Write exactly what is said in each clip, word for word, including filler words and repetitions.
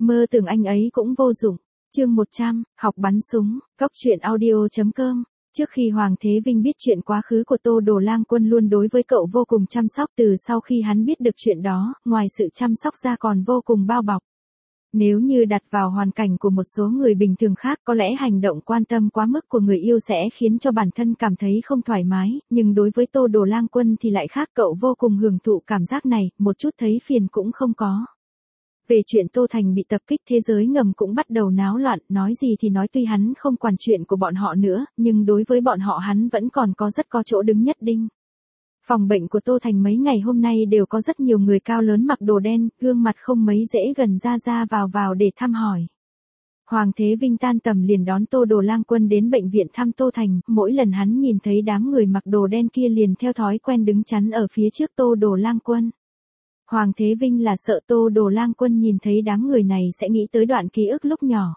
Mơ tưởng anh ấy cũng vô dụng. Chương một trăm, học bắn súng, cóc truyện audio chấm com. Trước khi Hoàng Thế Vinh biết chuyện quá khứ của Tô Đồ Lang Quân luôn đối với cậu vô cùng chăm sóc, từ sau khi hắn biết được chuyện đó, ngoài sự chăm sóc ra còn vô cùng bao bọc. Nếu như đặt vào hoàn cảnh của một số người bình thường khác, có lẽ hành động quan tâm quá mức của người yêu sẽ khiến cho bản thân cảm thấy không thoải mái, nhưng đối với Tô Đồ Lang Quân thì lại khác, cậu vô cùng hưởng thụ cảm giác này, một chút thấy phiền cũng không có. Về chuyện Tô Thành bị tập kích, thế giới ngầm cũng bắt đầu náo loạn, nói gì thì nói, tuy hắn không quản chuyện của bọn họ nữa, nhưng đối với bọn họ hắn vẫn còn có rất có chỗ đứng nhất định. Phòng bệnh của Tô Thành mấy ngày hôm nay đều có rất nhiều người cao lớn mặc đồ đen, gương mặt không mấy dễ gần, ra ra vào vào để thăm hỏi. Hoàng Thế Vinh tan tầm liền đón Tô Đồ Lang Quân đến bệnh viện thăm Tô Thành, mỗi lần hắn nhìn thấy đám người mặc đồ đen kia liền theo thói quen đứng chắn ở phía trước Tô Đồ Lang Quân. Hoàng Thế Vinh là sợ Tô Đồ Lang Quân nhìn thấy đám người này sẽ nghĩ tới đoạn ký ức lúc nhỏ.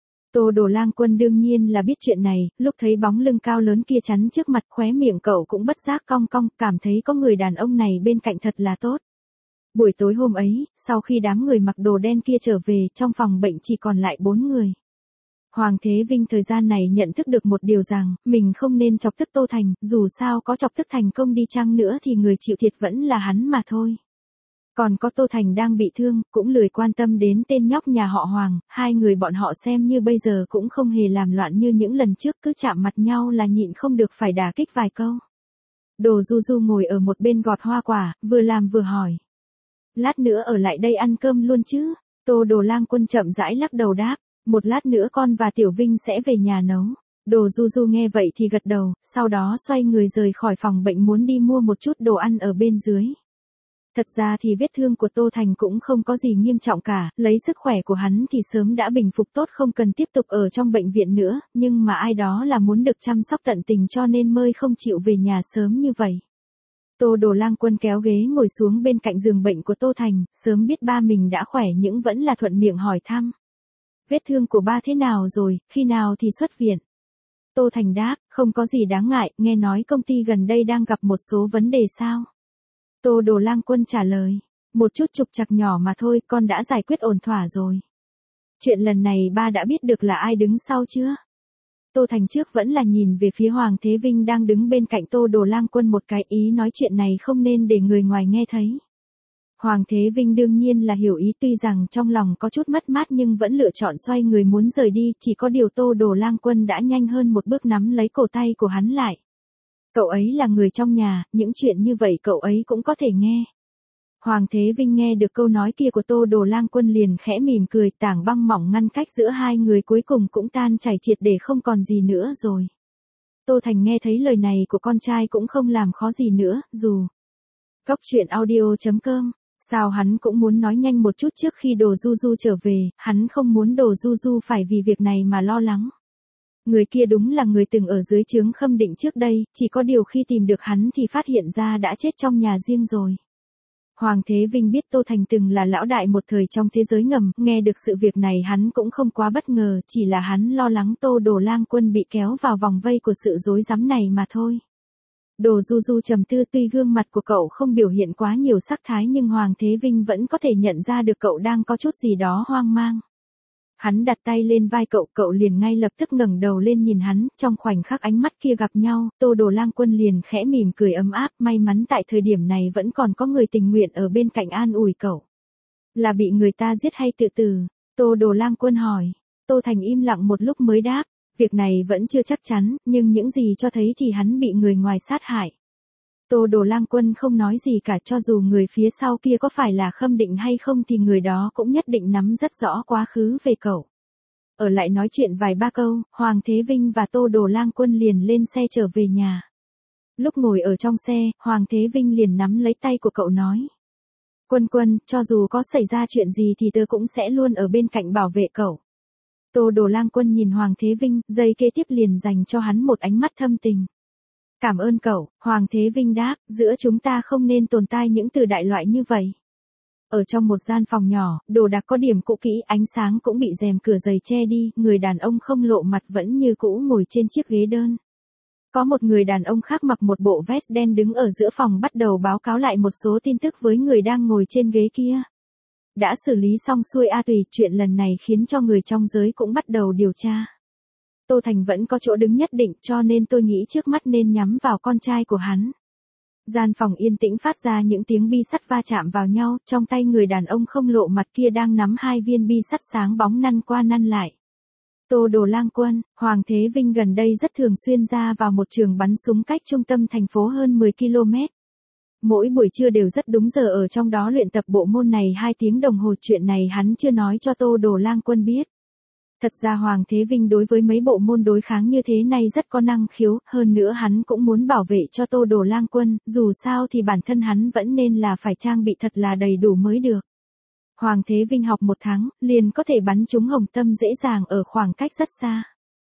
Tô Đồ Lang Quân đương nhiên là biết chuyện này, lúc thấy bóng lưng cao lớn kia chắn trước mặt, khóe miệng cậu cũng bất giác cong cong, cảm thấy có người đàn ông này bên cạnh thật là tốt. Buổi tối hôm ấy, sau khi đám người mặc đồ đen kia trở về, trong phòng bệnh chỉ còn lại bốn người. Hoàng Thế Vinh thời gian này nhận thức được một điều rằng, mình không nên chọc tức Tô Thành, dù sao có chọc tức thành công đi chăng nữa thì người chịu thiệt vẫn là hắn mà thôi. Còn có Tô Thành đang bị thương, cũng lười quan tâm đến tên nhóc nhà họ Hoàng, hai người bọn họ xem như bây giờ cũng không hề làm loạn như những lần trước, cứ chạm mặt nhau là nhịn không được phải đả kích vài câu. Đồ Du Du ngồi ở một bên gọt hoa quả, vừa làm vừa hỏi. Lát nữa ở lại đây ăn cơm luôn chứ? Tô Đồ Lang Quân chậm rãi lắc đầu đáp, một lát nữa con và Tiểu Vinh sẽ về nhà nấu. Đồ Du Du nghe vậy thì gật đầu, sau đó xoay người rời khỏi phòng bệnh muốn đi mua một chút đồ ăn ở bên dưới. Thật ra thì vết thương của Tô Thành cũng không có gì nghiêm trọng cả, lấy sức khỏe của hắn thì sớm đã bình phục tốt, không cần tiếp tục ở trong bệnh viện nữa, nhưng mà ai đó là muốn được chăm sóc tận tình cho nên mới không chịu về nhà sớm như vậy. Tô Đồ Lang Quân kéo ghế ngồi xuống bên cạnh giường bệnh của Tô Thành, sớm biết ba mình đã khỏe nhưng vẫn là thuận miệng hỏi thăm. Vết thương của ba thế nào rồi, khi nào thì xuất viện? Tô Thành đáp, không có gì đáng ngại, nghe nói công ty gần đây đang gặp một số vấn đề sao? Tô Đồ Lang Quân trả lời, một chút trục trặc nhỏ mà thôi, con đã giải quyết ổn thỏa rồi. Chuyện lần này ba đã biết được là ai đứng sau chưa? Tô Thành trước vẫn là nhìn về phía Hoàng Thế Vinh đang đứng bên cạnh Tô Đồ Lang Quân một cái, ý nói chuyện này không nên để người ngoài nghe thấy. Hoàng Thế Vinh đương nhiên là hiểu ý, tuy rằng trong lòng có chút mất mát nhưng vẫn lựa chọn xoay người muốn rời đi, chỉ có điều Tô Đồ Lang Quân đã nhanh hơn một bước nắm lấy cổ tay của hắn lại. Cậu ấy là người trong nhà, những chuyện như vậy cậu ấy cũng có thể nghe. Hoàng Thế Vinh nghe được câu nói kia của Tô Đồ Lang Quân liền khẽ mỉm cười, tảng băng mỏng ngăn cách giữa hai người cuối cùng cũng tan chảy triệt để không còn gì nữa rồi. Tô Thành nghe thấy lời này của con trai cũng không làm khó gì nữa, dù. Cóc truyện audio chấm com, sao hắn cũng muốn nói nhanh một chút trước khi Đồ Du Du trở về, hắn không muốn Đồ Du Du phải vì việc này mà lo lắng. Người kia đúng là người từng ở dưới trướng Khâm Định trước đây, chỉ có điều khi tìm được hắn thì phát hiện ra đã chết trong nhà riêng rồi. Hoàng Thế Vinh biết Tô Thành từng là lão đại một thời trong thế giới ngầm, nghe được sự việc này hắn cũng không quá bất ngờ, chỉ là hắn lo lắng Tô Đồ Lang Quân bị kéo vào vòng vây của sự rối rắm này mà thôi. Đồ Du Du trầm tư, tuy gương mặt của cậu không biểu hiện quá nhiều sắc thái nhưng Hoàng Thế Vinh vẫn có thể nhận ra được cậu đang có chút gì đó hoang mang. Hắn đặt tay lên vai cậu, cậu liền ngay lập tức ngẩng đầu lên nhìn hắn, trong khoảnh khắc ánh mắt kia gặp nhau, Tô Đồ Lang Quân liền khẽ mỉm cười ấm áp, may mắn tại thời điểm này vẫn còn có người tình nguyện ở bên cạnh an ủi cậu. Là bị người ta giết hay tự tử? Tô Đồ Lang Quân hỏi. Tô Thành im lặng một lúc mới đáp, việc này vẫn chưa chắc chắn, nhưng những gì cho thấy thì hắn bị người ngoài sát hại. Tô Đồ Lang Quân không nói gì cả, cho dù người phía sau kia có phải là Khâm Định hay không thì người đó cũng nhất định nắm rất rõ quá khứ về cậu. Ở lại nói chuyện vài ba câu, Hoàng Thế Vinh và Tô Đồ Lang Quân liền lên xe trở về nhà. Lúc ngồi ở trong xe, Hoàng Thế Vinh liền nắm lấy tay của cậu nói. Quân Quân, cho dù có xảy ra chuyện gì thì tớ cũng sẽ luôn ở bên cạnh bảo vệ cậu. Tô Đồ Lang Quân nhìn Hoàng Thế Vinh, giây kế tiếp liền dành cho hắn một ánh mắt thâm tình. Cảm ơn cậu, Hoàng Thế Vinh đáp, giữa chúng ta không nên tồn tại những từ đại loại như vậy. Ở trong một gian phòng nhỏ, đồ đạc có điểm cũ kỹ, ánh sáng cũng bị rèm cửa dày che đi, người đàn ông không lộ mặt vẫn như cũ ngồi trên chiếc ghế đơn. Có một người đàn ông khác mặc một bộ vest đen đứng ở giữa phòng bắt đầu báo cáo lại một số tin tức với người đang ngồi trên ghế kia. Đã xử lý xong xuôi a tùy, chuyện lần này khiến cho người trong giới cũng bắt đầu điều tra. Tô Thành vẫn có chỗ đứng nhất định, cho nên tôi nghĩ trước mắt nên nhắm vào con trai của hắn. Gian phòng yên tĩnh phát ra những tiếng bi sắt va chạm vào nhau, trong tay người đàn ông không lộ mặt kia đang nắm hai viên bi sắt sáng bóng năn qua năn lại. Tô Đồ Lang Quân, Hoàng Thế Vinh gần đây rất thường xuyên ra vào một trường bắn súng cách trung tâm thành phố hơn mười ki lô mét. Mỗi buổi trưa đều rất đúng giờ ở trong đó luyện tập bộ môn này hai tiếng đồng hồ, chuyện này hắn chưa nói cho Tô Đồ Lang Quân biết. Thật ra Hoàng Thế Vinh đối với mấy bộ môn đối kháng như thế này rất có năng khiếu, hơn nữa hắn cũng muốn bảo vệ cho Tô Đồ Lang Quân, dù sao thì bản thân hắn vẫn nên là phải trang bị thật là đầy đủ mới được. Hoàng Thế Vinh học một tháng, liền có thể bắn trúng hồng tâm dễ dàng ở khoảng cách rất xa.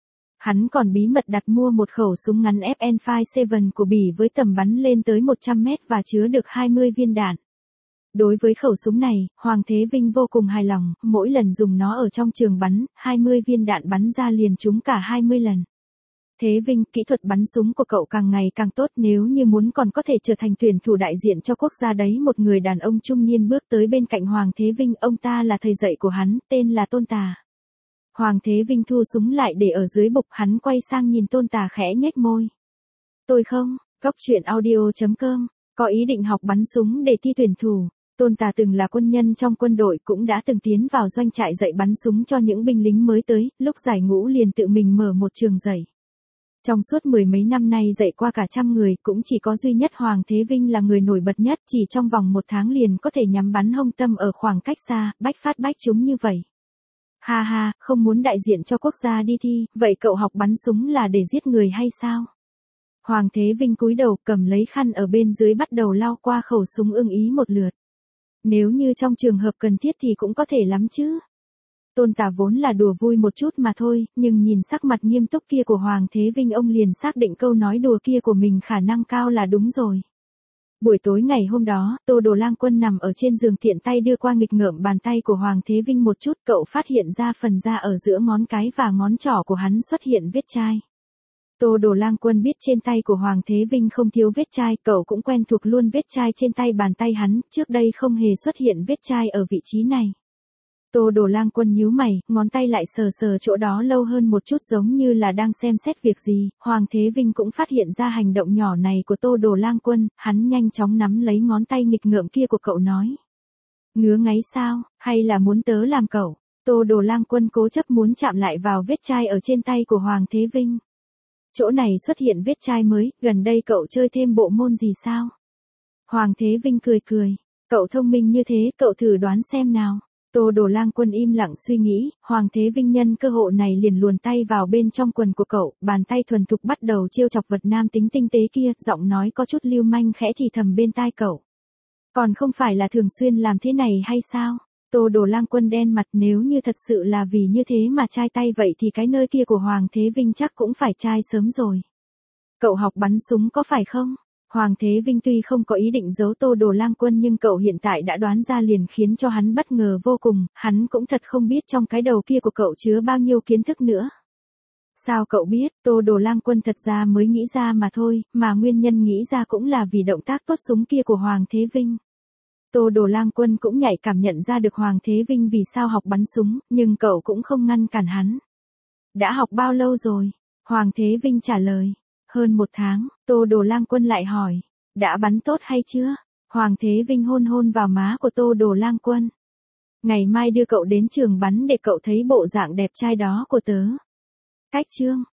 Hắn còn bí mật đặt mua một khẩu súng ngắn ép en năm bảy của Bỉ với tầm bắn lên tới một trăm mét và chứa được hai mươi viên đạn. Đối với khẩu súng này, Hoàng Thế Vinh vô cùng hài lòng, mỗi lần dùng nó ở trong trường bắn, hai mươi viên đạn bắn ra liền trúng cả hai mươi lần. Thế Vinh, kỹ thuật bắn súng của cậu càng ngày càng tốt, nếu như muốn còn có thể trở thành tuyển thủ đại diện cho quốc gia đấy. Một người đàn ông trung niên bước tới bên cạnh Hoàng Thế Vinh, ông ta là thầy dạy của hắn, tên là Tôn Tà. Hoàng Thế Vinh thu súng lại để ở dưới bục, hắn quay sang nhìn Tôn Tà khẽ nhếch môi. Tôi không, Cóc Truyện Audio chấm com, có ý định học bắn súng để thi tuyển thủ. Tôn Tà từng là quân nhân trong quân đội, cũng đã từng tiến vào doanh trại dạy bắn súng cho những binh lính mới tới, lúc giải ngũ liền tự mình mở một trường dạy. Trong suốt mười mấy năm nay dạy qua cả trăm người, cũng chỉ có duy nhất Hoàng Thế Vinh là người nổi bật nhất, chỉ trong vòng một tháng liền có thể nhắm bắn hông tâm ở khoảng cách xa, bách phát bách trúng như vậy. Ha ha, không muốn đại diện cho quốc gia đi thi, vậy cậu học bắn súng là để giết người hay sao? Hoàng Thế Vinh cúi đầu cầm lấy khăn ở bên dưới bắt đầu lau qua khẩu súng ưng ý một lượt. Nếu như trong trường hợp cần thiết thì cũng có thể lắm chứ. Tôn Tà vốn là đùa vui một chút mà thôi, nhưng nhìn sắc mặt nghiêm túc kia của Hoàng Thế Vinh, ông liền xác định câu nói đùa kia của mình khả năng cao là đúng rồi. Buổi tối ngày hôm đó, Tô Đồ Lang Quân nằm ở trên giường tiện tay đưa qua nghịch ngợm bàn tay của Hoàng Thế Vinh một chút, cậu phát hiện ra phần da ở giữa ngón cái và ngón trỏ của hắn xuất hiện vết chai. Tô Đồ Lang Quân biết trên tay của Hoàng Thế Vinh không thiếu vết chai, cậu cũng quen thuộc luôn vết chai trên tay bàn tay hắn, trước đây không hề xuất hiện vết chai ở vị trí này. Tô Đồ Lang Quân nhíu mày, ngón tay lại sờ sờ chỗ đó lâu hơn một chút giống như là đang xem xét việc gì. Hoàng Thế Vinh cũng phát hiện ra hành động nhỏ này của Tô Đồ Lang Quân, hắn nhanh chóng nắm lấy ngón tay nghịch ngợm kia của cậu nói. Ngứa ngáy sao, hay là muốn tớ làm cậu? Tô Đồ Lang Quân cố chấp muốn chạm lại vào vết chai ở trên tay của Hoàng Thế Vinh. Chỗ này xuất hiện vết chai mới, gần đây cậu chơi thêm bộ môn gì sao? Hoàng Thế Vinh cười cười, cậu thông minh như thế, cậu thử đoán xem nào. Tô Đồ Lang Quân im lặng suy nghĩ, Hoàng Thế Vinh nhân cơ hội này liền luồn tay vào bên trong quần của cậu, bàn tay thuần thục bắt đầu trêu chọc vật nam tính tinh tế kia, giọng nói có chút lưu manh khẽ thì thầm bên tai cậu. Còn không phải là thường xuyên làm thế này hay sao? Tô Đồ Lang Quân đen mặt, nếu như thật sự là vì như thế mà chai tay vậy thì cái nơi kia của Hoàng Thế Vinh chắc cũng phải chai sớm rồi. Cậu học bắn súng có phải không? Hoàng Thế Vinh tuy không có ý định giấu Tô Đồ Lang Quân nhưng cậu hiện tại đã đoán ra liền khiến cho hắn bất ngờ vô cùng, hắn cũng thật không biết trong cái đầu kia của cậu chứa bao nhiêu kiến thức nữa. Sao cậu biết? Tô Đồ Lang Quân thật ra mới nghĩ ra mà thôi, mà nguyên nhân nghĩ ra cũng là vì động tác tuốt súng kia của Hoàng Thế Vinh. Tô Đồ Lang Quân cũng nhạy cảm nhận ra được Hoàng Thế Vinh vì sao học bắn súng, nhưng cậu cũng không ngăn cản hắn. Đã học bao lâu rồi? Hoàng Thế Vinh trả lời. Hơn một tháng, Tô Đồ Lang Quân lại hỏi. Đã bắn tốt hay chưa? Hoàng Thế Vinh hôn hôn vào má của Tô Đồ Lang Quân. Ngày mai đưa cậu đến trường bắn để cậu thấy bộ dạng đẹp trai đó của tớ. Cách chương.